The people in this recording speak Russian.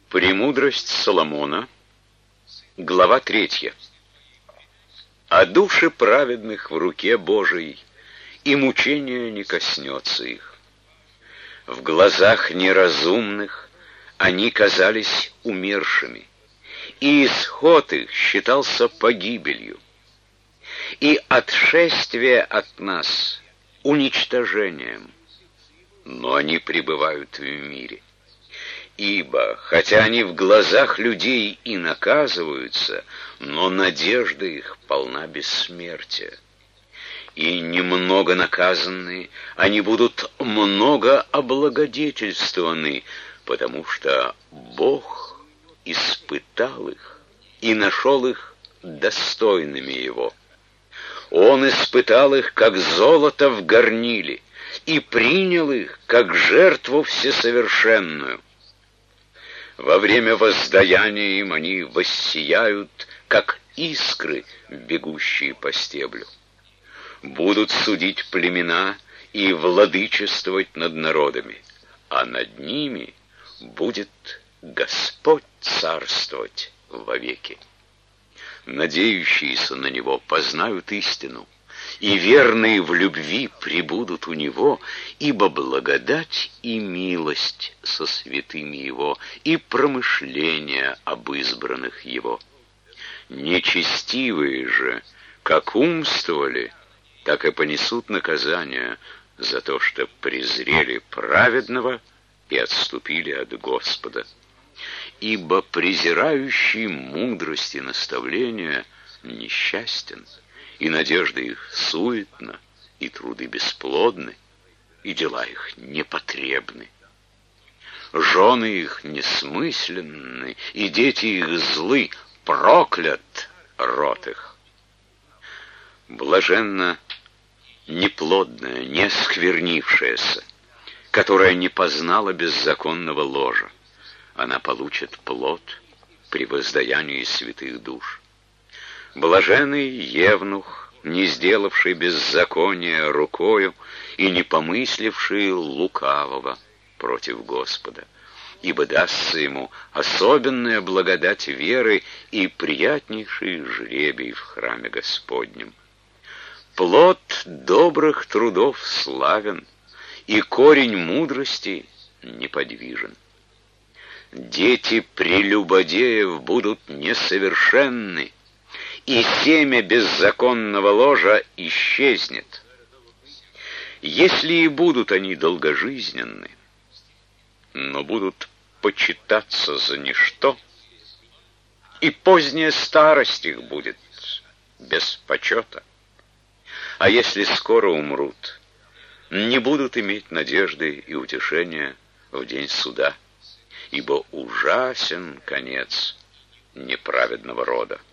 Премудрость Соломона, глава 3. О души праведных в руке Божией, и мучения не коснется их. В глазах неразумных они казались умершими, и исход их считался погибелью, и отшествие от нас уничтожением, но они пребывают в мире. Ибо, хотя они в глазах людей и наказываются, но надежда их полна бессмертия. И немного наказанные, они будут много облагодетельствованы, потому что Бог испытал их и нашел их достойными Его. Он испытал их, как золото в горниле, и принял их, как жертву всесовершенную. Во время воздаяния им они воссияют, как искры, бегущие по стеблю. Будут судить племена и владычествовать над народами, а над ними будет Господь царствовать вовеки. Надеющиеся на Него познают истину, и верные в любви пребудут у Него, ибо благодать и милость со святыми Его, и промышления об избранных Его. Нечестивые же, как умствовали, так и понесут наказание за то, что презрели праведного и отступили от Господа. Ибо презирающий мудрость и наставления несчастен, и надежда их суетна, и труды бесплодны, и дела их непотребны. Жены их несмысленны, и дети их злы, проклят род их. Блаженна неплодная, не сквернившаяся, которая не познала беззаконного ложа. Она получит плод при воздаянии святых душ. Блаженный евнух, не сделавший беззакония рукою и не помысливший лукавого против Господа, ибо дастся ему особенная благодать веры и приятнейший жребий в храме Господнем. Плод добрых трудов славен, и корень мудрости неподвижен. Дети прелюбодеев будут несовершенны, и семя беззаконного ложа исчезнет. Если и будут они долгожизненны, но будут почитаться за ничто, и поздняя старость их будет без почета. А если скоро умрут, не будут иметь надежды и утешения в день суда, ибо ужасен конец неправедного рода.